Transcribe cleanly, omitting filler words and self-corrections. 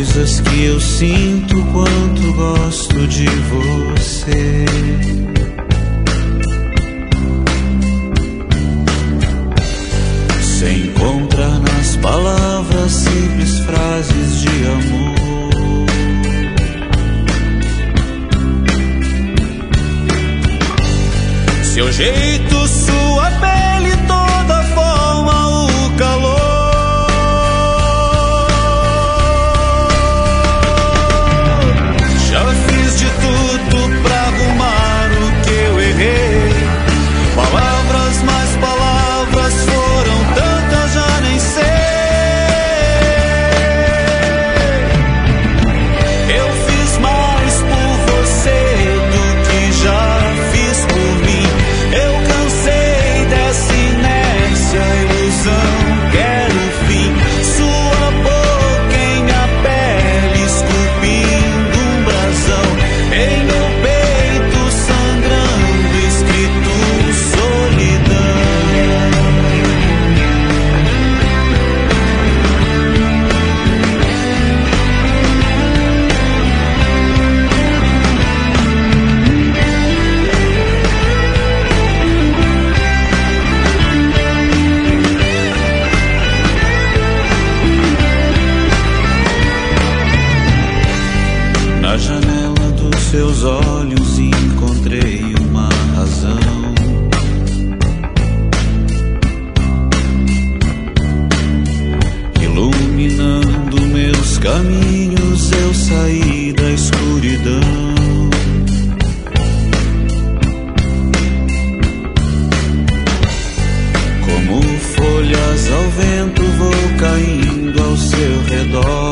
coisas que eu sinto quanto gosto de você. Se encontra nas palavras simples frases de amor. Seu jeito, sua pele, toda forma, o calor. Já fiz de tudo pra arrumar o que eu errei. Palavras mais palavras foram tantas, já nem sei. Eu fiz mais por você do que já fiz por mim. Eu cansei dessa inércia, ilusão, quero fim. Sua boca em minha pele, esculpindo um brasão. Em meu peito sangrando, escrito solidão. Na janela dos seus olhos encontrei uma razão. Iluminando meus caminhos, eu saí da escuridão. Como folhas ao vento, vou caindo ao seu redor.